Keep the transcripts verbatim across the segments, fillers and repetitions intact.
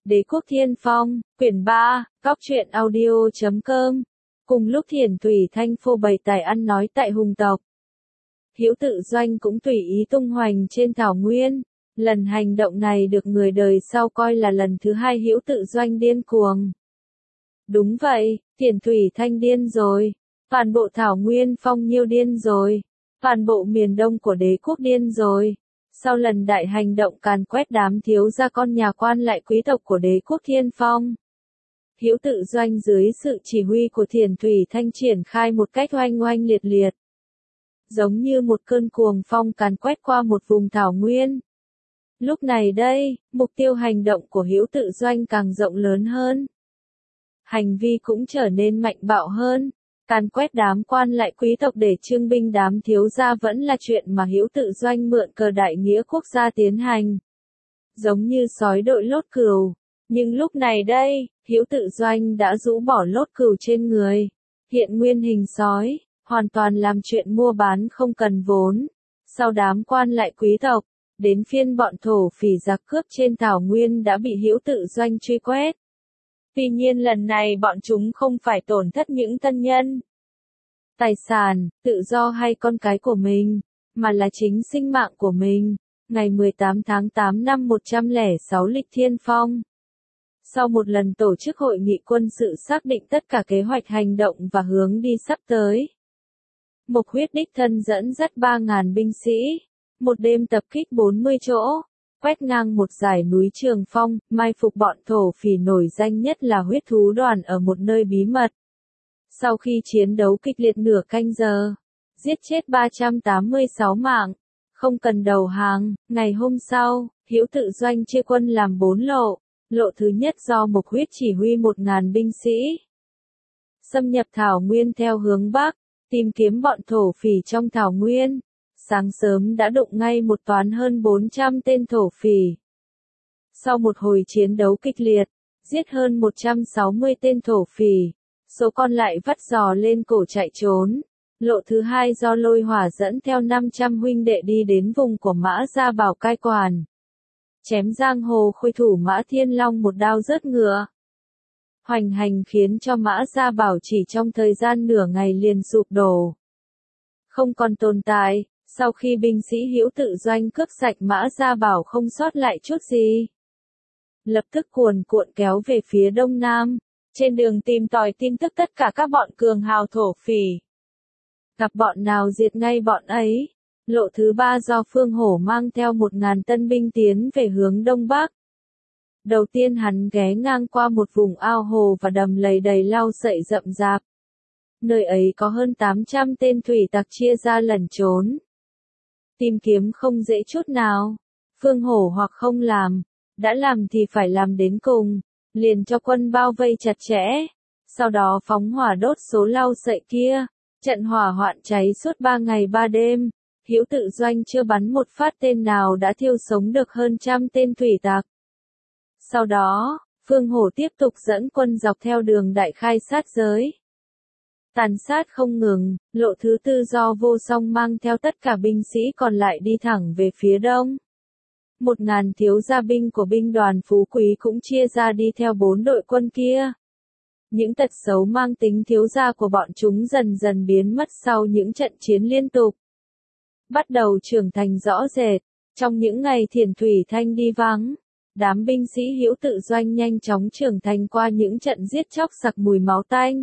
Đế quốc Thiên Phong, quyển ba, góc truyện audio chấm com. Cùng lúc Thiền Thủy Thanh phô bày tài ăn nói tại hùng tộc, Hữu Tự Doanh cũng tùy ý tung hoành trên thảo nguyên. Lần hành động này được người đời sau coi là lần thứ hai Hữu Tự Doanh điên cuồng. Đúng vậy, Thiền Thủy Thanh điên rồi, toàn bộ thảo nguyên Phong Nhiêu điên rồi, toàn bộ miền đông của đế quốc điên rồi. Sau lần đại hành động càn quét đám thiếu gia con nhà quan lại quý tộc của đế quốc Thiên Phong, Hữu Tự Doanh dưới sự chỉ huy của Thiền Thủy Thanh triển khai một cách oanh oanh liệt liệt, giống như một cơn cuồng phong càn quét qua một vùng thảo nguyên. Lúc này đây, mục tiêu hành động của Hữu Tự Doanh càng rộng lớn hơn. Hành vi cũng trở nên mạnh bạo hơn. Càn quét đám quan lại quý tộc để trưng binh đám thiếu gia vẫn là chuyện mà Hữu Tự Doanh mượn cờ đại nghĩa quốc gia tiến hành. Giống như sói đội lốt cừu. Nhưng lúc này đây, Hữu Tự Doanh đã rũ bỏ lốt cừu trên người. Hiện nguyên hình sói, hoàn toàn làm chuyện mua bán không cần vốn. Sau đám quan lại quý tộc, đến phiên bọn thổ phỉ giặc cướp trên thảo nguyên đã bị Hữu Tự Doanh truy quét. Tuy nhiên lần này bọn chúng không phải tổn thất những thân nhân, tài sản, tự do hay con cái của mình, mà là chính sinh mạng của mình. Ngày mười tám tháng tám năm một trăm lẻ sáu lịch Thiên Phong, sau một lần tổ chức hội nghị quân sự xác định tất cả kế hoạch hành động và hướng đi sắp tới, Mộc Huyết đích thân dẫn dắt ba nghìn binh sĩ, một đêm tập kích bốn mươi chỗ, quét ngang một dải núi Trường Phong, mai phục bọn thổ phỉ nổi danh nhất là huyết thú đoàn ở một nơi bí mật. Sau khi chiến đấu kịch liệt nửa canh giờ, giết chết ba trăm tám mươi sáu mạng, không cần đầu hàng. Ngày hôm sau, Hữu Tự Doanh chia quân làm bốn lộ. Lộ thứ nhất do Mộc Huyết chỉ huy một nghìn binh sĩ, xâm nhập thảo nguyên theo hướng bắc, tìm kiếm bọn thổ phỉ trong thảo nguyên. Sáng sớm đã đụng ngay một toán hơn bốn trăm tên thổ phỉ. Sau một hồi chiến đấu kịch liệt, giết hơn một trăm sáu mươi tên thổ phỉ, số còn lại vắt giò lên cổ chạy trốn. Lộ thứ hai do Lôi Hỏa dẫn theo năm trăm huynh đệ đi đến vùng của Mã Gia Bảo cai quản, chém giang hồ khôi thủ Mã Thiên Long một đao rớt ngựa. Hoành hành khiến cho Mã Gia Bảo chỉ trong thời gian nửa ngày liền sụp đổ, không còn tồn tại. Sau khi binh sĩ Hữu Tự Doanh cướp sạch Mã Gia Bảo không sót lại chút gì, lập tức cuồn cuộn kéo về phía đông nam, trên đường tìm tòi tin tức tất cả các bọn cường hào thổ phỉ. Gặp bọn nào diệt ngay bọn ấy. Lộ thứ ba do Phương Hổ mang theo một ngàn tân binh tiến về hướng đông bắc. Đầu tiên hắn ghé ngang qua một vùng ao hồ và đầm lầy đầy lau sậy rậm rạp. Nơi ấy có hơn tám trăm tên thủy tặc chia ra lẩn trốn. Tìm kiếm không dễ chút nào. Phương Hổ hoặc không làm, đã làm thì phải làm đến cùng, liền cho quân bao vây chặt chẽ. Sau đó phóng hỏa đốt số lau sậy kia. Trận hỏa hoạn cháy suốt ba ngày ba đêm. Hữu Tự Doanh chưa bắn một phát tên nào đã thiêu sống được hơn trăm tên thủy tặc. Sau đó, Phương Hổ tiếp tục dẫn quân dọc theo đường đại khai sát giới, tàn sát không ngừng. Lộ thứ tư do Vô Song mang theo tất cả binh sĩ còn lại đi thẳng về phía đông. Một ngàn thiếu gia binh của binh đoàn Phú Quý cũng chia ra đi theo bốn đội quân kia. Những tật xấu mang tính thiếu gia của bọn chúng dần dần biến mất sau những trận chiến liên tục, bắt đầu trưởng thành rõ rệt. Trong những ngày Thiền Thủy Thanh đi vắng, đám binh sĩ Hữu Tự Doanh nhanh chóng trưởng thành qua những trận giết chóc sặc mùi máu tanh.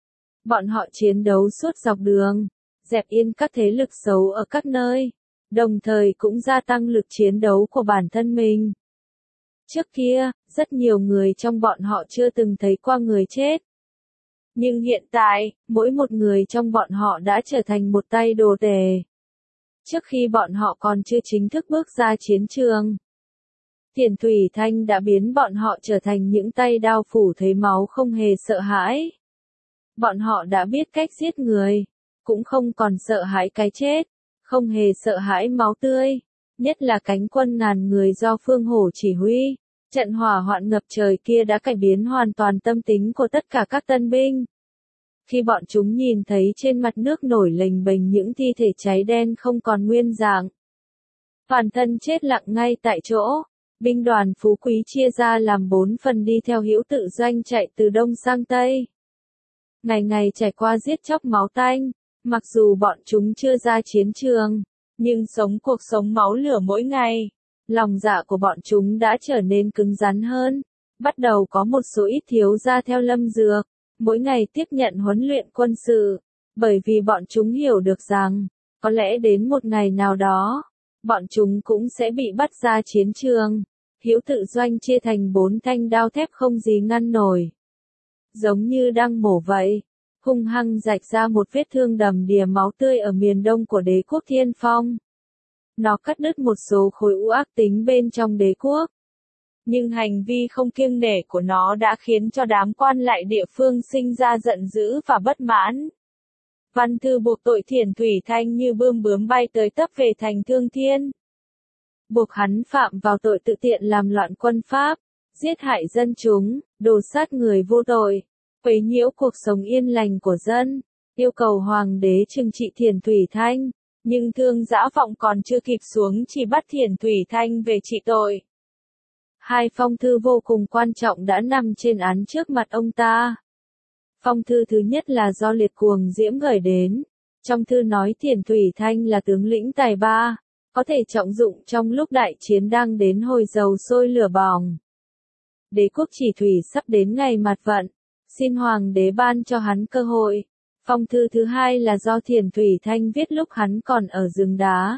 Bọn họ chiến đấu suốt dọc đường, dẹp yên các thế lực xấu ở các nơi, đồng thời cũng gia tăng lực chiến đấu của bản thân mình. Trước kia, rất nhiều người trong bọn họ chưa từng thấy qua người chết. Nhưng hiện tại, mỗi một người trong bọn họ đã trở thành một tay đồ tể. Trước khi bọn họ còn chưa chính thức bước ra chiến trường, Thiền Thủy Thanh đã biến bọn họ trở thành những tay đao phủ thấy máu không hề sợ hãi. Bọn họ đã biết cách giết người, cũng không còn sợ hãi cái chết, không hề sợ hãi máu tươi, nhất là cánh quân ngàn người do Phương Hổ chỉ huy. Trận hỏa hoạn ngập trời kia đã cải biến hoàn toàn tâm tính của tất cả các tân binh. Khi bọn chúng nhìn thấy trên mặt nước nổi lềnh bềnh những thi thể cháy đen không còn nguyên dạng, toàn thân chết lặng ngay tại chỗ, Binh đoàn Phú Quý chia ra làm bốn phần đi theo Hữu Tự Doanh chạy từ đông sang tây. Ngày ngày trải qua giết chóc máu tanh, mặc dù bọn chúng chưa ra chiến trường, nhưng sống cuộc sống máu lửa mỗi ngày. Lòng dạ của bọn chúng đã trở nên cứng rắn hơn, bắt đầu có một số ít thiếu gia theo Lâm Dược, mỗi ngày tiếp nhận huấn luyện quân sự, bởi vì bọn chúng hiểu được rằng, có lẽ đến một ngày nào đó, bọn chúng cũng sẽ bị bắt ra chiến trường. Hữu Tự Doanh chia thành bốn thanh đao thép không gì ngăn nổi. Giống như đang mổ vậy, hung hăng rạch ra một vết thương đầm đìa máu tươi ở miền đông của đế quốc Thiên Phong. Nó cắt đứt một số khối u ác tính bên trong đế quốc. Nhưng hành vi không kiêng nể của nó đã khiến cho đám quan lại địa phương sinh ra giận dữ và bất mãn. Văn thư buộc tội Thiền Thủy Thanh như bươm bướm bay tới tấp về thành Thương Thiên. Buộc hắn phạm vào tội tự tiện làm loạn quân pháp, giết hại dân chúng, đồ sát người vô tội, quấy nhiễu cuộc sống yên lành của dân, yêu cầu hoàng đế trừng trị Thiền Thủy Thanh, nhưng Thương Dã Vọng còn chưa kịp xuống chỉ bắt Thiền Thủy Thanh về trị tội. Hai phong thư vô cùng quan trọng đã nằm trên án trước mặt ông ta. Phong thư thứ nhất là do Liệt Cuồng Diễm gửi đến. Trong thư nói Thiền Thủy Thanh là tướng lĩnh tài ba, có thể trọng dụng trong lúc đại chiến đang đến hồi dầu sôi lửa bỏng. Đế quốc Chỉ Thủy sắp đến ngày mặt vận, xin hoàng đế ban cho hắn cơ hội. Phong thư thứ hai là do Thiền Thủy Thanh viết lúc hắn còn ở rừng đá.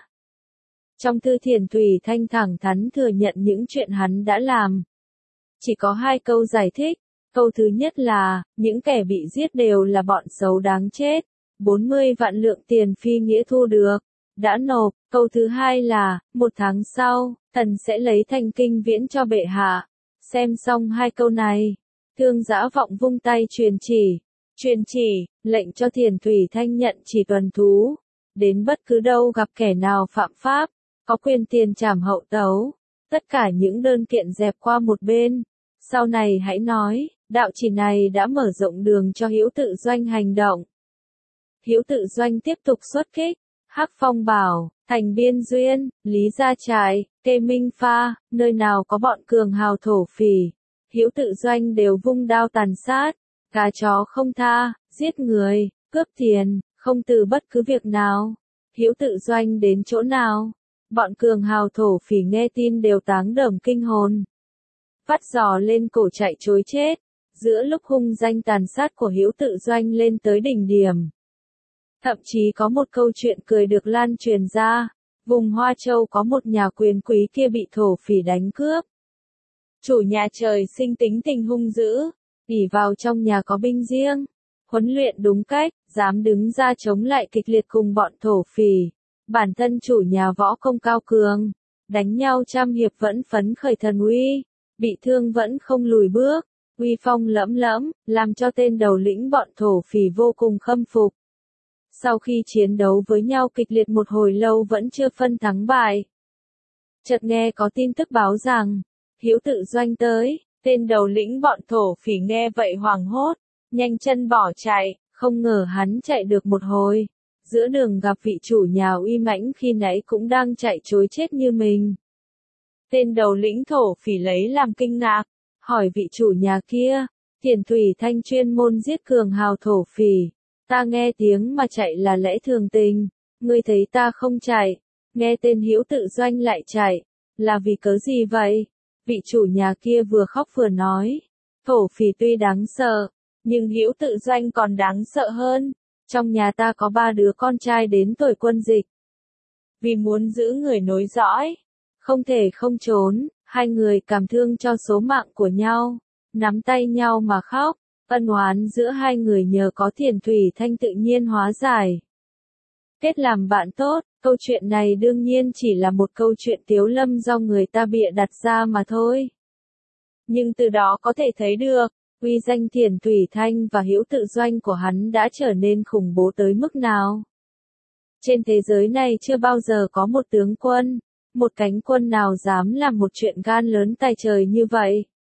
Trong thư Thiền Thủy Thanh thẳng thắn thừa nhận những chuyện hắn đã làm. Chỉ có hai câu giải thích. Câu thứ nhất là, những kẻ bị giết đều là bọn xấu đáng chết. bốn mươi vạn lượng tiền phi nghĩa thu được, đã nộp. Câu thứ hai là, một tháng sau, thần sẽ lấy Thanh Kinh Viễn cho bệ hạ. Xem xong hai câu này, Thương Dã Vọng vung tay truyền chỉ. Truyền chỉ, lệnh cho Thiền Thủy Thanh nhận chỉ tuần thú. Đến bất cứ đâu gặp kẻ nào phạm pháp, có quyền tiền trảm hậu tấu. Tất cả những đơn kiện dẹp qua một bên. Sau này hãy nói, đạo chỉ này đã mở rộng đường cho Hữu Tự Doanh hành động. Hữu Tự Doanh tiếp tục xuất kích. Hắc Phong Bảo, Thành Biên Duyên, Lý Gia Trại, Kê Minh Pha, nơi nào có bọn cường hào thổ phỉ, Hữu Tự Doanh đều vung đao tàn sát, cá chó không tha, giết người, cướp tiền, không từ bất cứ việc nào. Hữu Tự Doanh đến chỗ nào, bọn cường hào thổ phỉ nghe tin đều táng đờm kinh hồn. Vắt giò lên cổ chạy trối chết, giữa lúc hung danh tàn sát của Hữu Tự Doanh lên tới đỉnh điểm. Thậm chí có một câu chuyện cười được lan truyền ra, vùng Hoa Châu có một nhà quyền quý kia bị thổ phỉ đánh cướp. Chủ nhà trời sinh tính tình hung dữ, ỷ vào trong nhà có binh riêng, huấn luyện đúng cách, dám đứng ra chống lại kịch liệt cùng bọn thổ phỉ. Bản thân chủ nhà võ công cao cường, đánh nhau trăm hiệp vẫn phấn khởi thần uy, bị thương vẫn không lùi bước, uy phong lẫm lẫm, làm cho tên đầu lĩnh bọn thổ phỉ vô cùng khâm phục. Sau khi chiến đấu với nhau kịch liệt một hồi lâu vẫn chưa phân thắng bại. Chợt nghe có tin tức báo rằng, Hữu Tự Doanh tới, tên đầu lĩnh bọn thổ phỉ nghe vậy hoảng hốt, nhanh chân bỏ chạy, không ngờ hắn chạy được một hồi. Giữa đường gặp vị chủ nhà uy mãnh khi nãy cũng đang chạy trối chết như mình. Tên đầu lĩnh thổ phỉ lấy làm kinh ngạc, hỏi vị chủ nhà kia, Thiền Thủy Thanh chuyên môn giết cường hào thổ phỉ. Ta nghe tiếng mà chạy là lẽ thường tình, ngươi thấy ta không chạy, nghe tên Hữu Tự Doanh lại chạy, là vì cớ gì vậy? Vị chủ nhà kia vừa khóc vừa nói, thổ phỉ tuy đáng sợ, nhưng Hữu Tự Doanh còn đáng sợ hơn. Trong nhà ta có ba đứa con trai đến tuổi quân dịch. Vì muốn giữ người nối dõi, không thể không trốn, hai người cảm thương cho số mạng của nhau, nắm tay nhau mà khóc. Ân oán giữa hai người nhờ có Thiền Thủy Thanh tự nhiên hóa giải. Kết làm bạn tốt, câu chuyện này đương nhiên chỉ là một câu chuyện tiếu lâm do người ta bịa đặt ra mà thôi. Nhưng từ đó có thể thấy được, uy danh Thiền Thủy Thanh và Hữu Tự Doanh của hắn đã trở nên khủng bố tới mức nào. Trên thế giới này chưa bao giờ có một tướng quân, một cánh quân nào dám làm một chuyện gan lớn tài trời như vậy.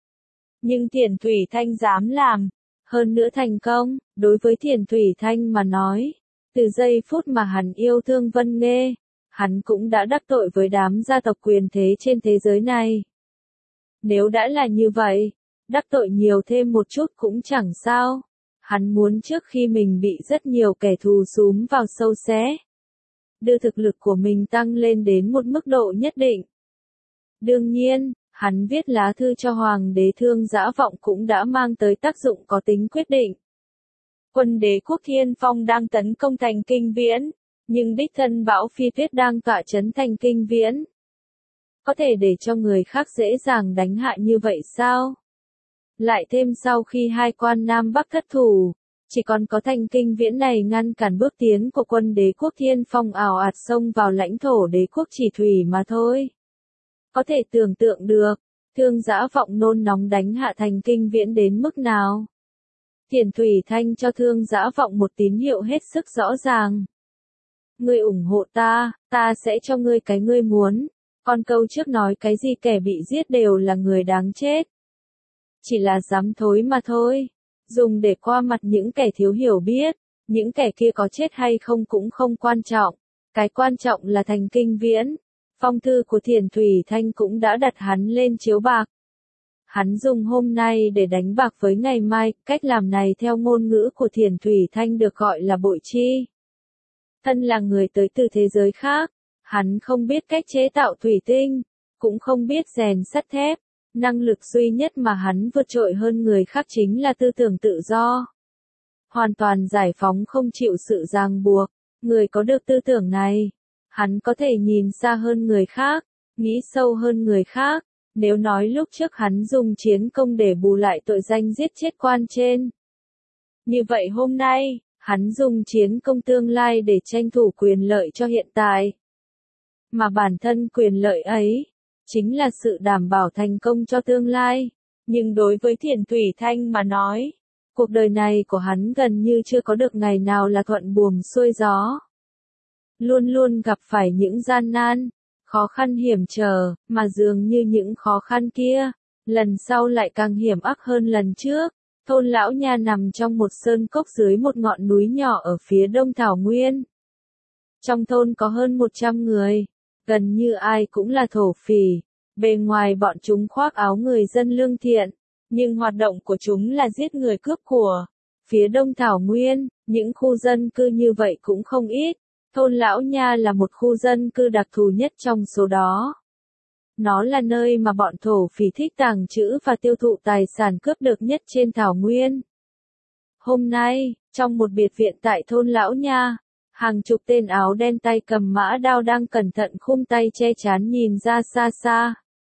Nhưng Thiền Thủy Thanh dám làm, hơn nữa thành công. Đối với Thiền Thủy Thanh mà nói, từ giây phút mà hắn yêu thương Vân Nghê, hắn cũng đã đắc tội với đám gia tộc quyền thế trên thế giới này. Nếu đã là như vậy, đắc tội nhiều thêm một chút cũng chẳng sao. Hắn muốn trước khi mình bị rất nhiều kẻ thù súm vào sâu xé, đưa thực lực của mình tăng lên đến một mức độ nhất định. Đương nhiên, hắn viết lá thư cho Hoàng đế Thương Dã Vọng cũng đã mang tới tác dụng có tính quyết định. Quân đế quốc Thiên Phong đang tấn công thành Kinh Viễn, nhưng đích thân Bão Phi Tuyết đang tọa trấn thành Kinh Viễn. Có thể để cho người khác dễ dàng đánh hạ như vậy sao? Lại thêm sau khi hai quan Nam Bắc thất thủ, chỉ còn có thành Kinh Viễn này ngăn cản bước tiến của quân đế quốc Thiên Phong ào ạt xông vào lãnh thổ đế quốc Chỉ Thủy mà thôi. Có thể tưởng tượng được, Thương Dã Vọng nôn nóng đánh hạ thành Kinh Viễn đến mức nào. Thiền Thủy Thanh cho Thương Dã Vọng một tín hiệu hết sức rõ ràng. Ngươi ủng hộ ta, ta sẽ cho ngươi cái ngươi muốn. Con câu trước nói cái gì kẻ bị giết đều là người đáng chết. Chỉ là dám thối mà thôi. Dùng để qua mặt những kẻ thiếu hiểu biết. Những kẻ kia có chết hay không cũng không quan trọng. Cái quan trọng là thành Kinh Viễn. Phong thư của Thiền Thủy Thanh cũng đã đặt hắn lên chiếu bạc. Hắn dùng hôm nay để đánh bạc với ngày mai. Cách làm này theo ngôn ngữ của Thiền Thủy Thanh được gọi là bội chi. Thân là người tới từ thế giới khác, hắn không biết cách chế tạo thủy tinh, cũng không biết rèn sắt thép. Năng lực duy nhất mà hắn vượt trội hơn người khác chính là tư tưởng tự do. Hoàn toàn giải phóng không chịu sự ràng buộc. Người có được tư tưởng này, hắn có thể nhìn xa hơn người khác, nghĩ sâu hơn người khác. Nếu nói lúc trước hắn dùng chiến công để bù lại tội danh giết chết quan trên, như vậy hôm nay, hắn dùng chiến công tương lai để tranh thủ quyền lợi cho hiện tại. Mà bản thân quyền lợi ấy, chính là sự đảm bảo thành công cho tương lai. Nhưng đối với Thiền Thủy Thanh mà nói, cuộc đời này của hắn gần như chưa có được ngày nào là thuận buồm xuôi gió. Luôn luôn gặp phải những gian nan, khó khăn hiểm trở, mà dường như những khó khăn kia, lần sau lại càng hiểm ác hơn lần trước. Thôn Lão Nha nằm trong một sơn cốc dưới một ngọn núi nhỏ ở phía đông thảo nguyên. Trong thôn có hơn một trăm người, gần như ai cũng là thổ phỉ. Bề ngoài bọn chúng khoác áo người dân lương thiện, nhưng hoạt động của chúng là giết người cướp của. Phía đông thảo nguyên, những khu dân cư như vậy cũng không ít. Thôn Lão Nha là một khu dân cư đặc thù nhất trong số đó. Nó là nơi mà bọn thổ phỉ thích tàng trữ và tiêu thụ tài sản cướp được nhất trên thảo nguyên. Hôm nay, trong một biệt viện tại thôn Lão Nha, hàng chục tên áo đen tay cầm mã đao đang cẩn thận khum tay che chắn nhìn ra xa xa.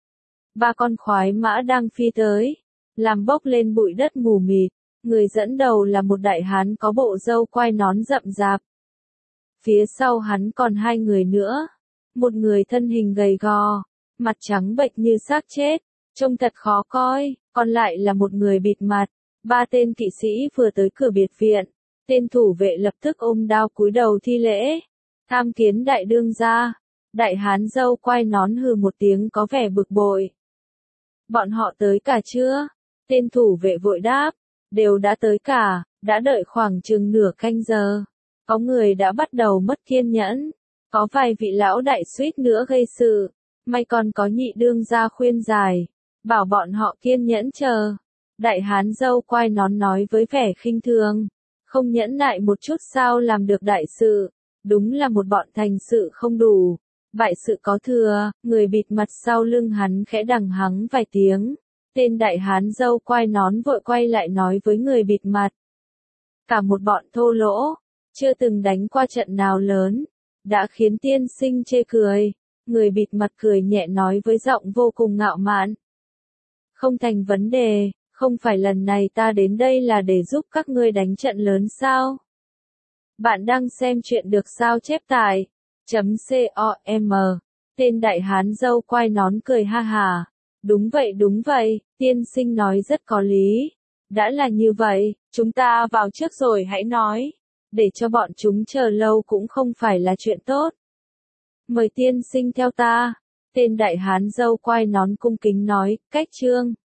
Ba con khoái mã đang phi tới, làm bốc lên bụi đất mù mịt. Người dẫn đầu là một đại hán có bộ râu quai nón rậm rạp. Phía sau hắn còn hai người nữa. Một người thân hình gầy gò, mặt trắng bệch như xác chết, trông thật khó coi, còn lại là một người bịt mặt. Ba tên kỵ sĩ vừa tới cửa biệt viện, tên thủ vệ lập tức ôm đao cúi đầu thi lễ. Tham kiến đại đương gia. Đại hán râu quai nón hừ một tiếng có vẻ bực bội. Bọn họ tới cả chưa? Tên thủ vệ vội đáp, đều đã tới cả, đã đợi khoảng chừng nửa canh giờ. Có người đã bắt đầu mất kiên nhẫn, có vài vị lão đại suýt nữa gây sự. May còn có nhị đương gia khuyên giải, bảo bọn họ kiên nhẫn chờ. Đại hán râu quai nón nói với vẻ khinh thường, không nhẫn nại một chút sao làm được đại sự, đúng là một bọn thành sự không đủ, bại sự có thừa. Người bịt mặt sau lưng hắn khẽ đằng hắng vài tiếng, tên đại hán râu quai nón vội quay lại nói với người bịt mặt. Cả một bọn thô lỗ, chưa từng đánh qua trận nào lớn, đã khiến tiên sinh chê cười. Người bịt mặt cười nhẹ nói với giọng vô cùng ngạo mạn. Không thành vấn đề, không phải lần này ta đến đây là để giúp các ngươi đánh trận lớn sao? Bạn đang xem chuyện được sao chép tại .com. Tên đại hán râu quai nón cười ha hà. Đúng vậy đúng vậy, tiên sinh nói rất có lý. Đã là như vậy, chúng ta vào trước rồi hãy nói. Để cho bọn chúng chờ lâu cũng không phải là chuyện tốt. Mời tiên sinh theo ta. Tên đại hán râu quai nón cung kính nói, cách trương.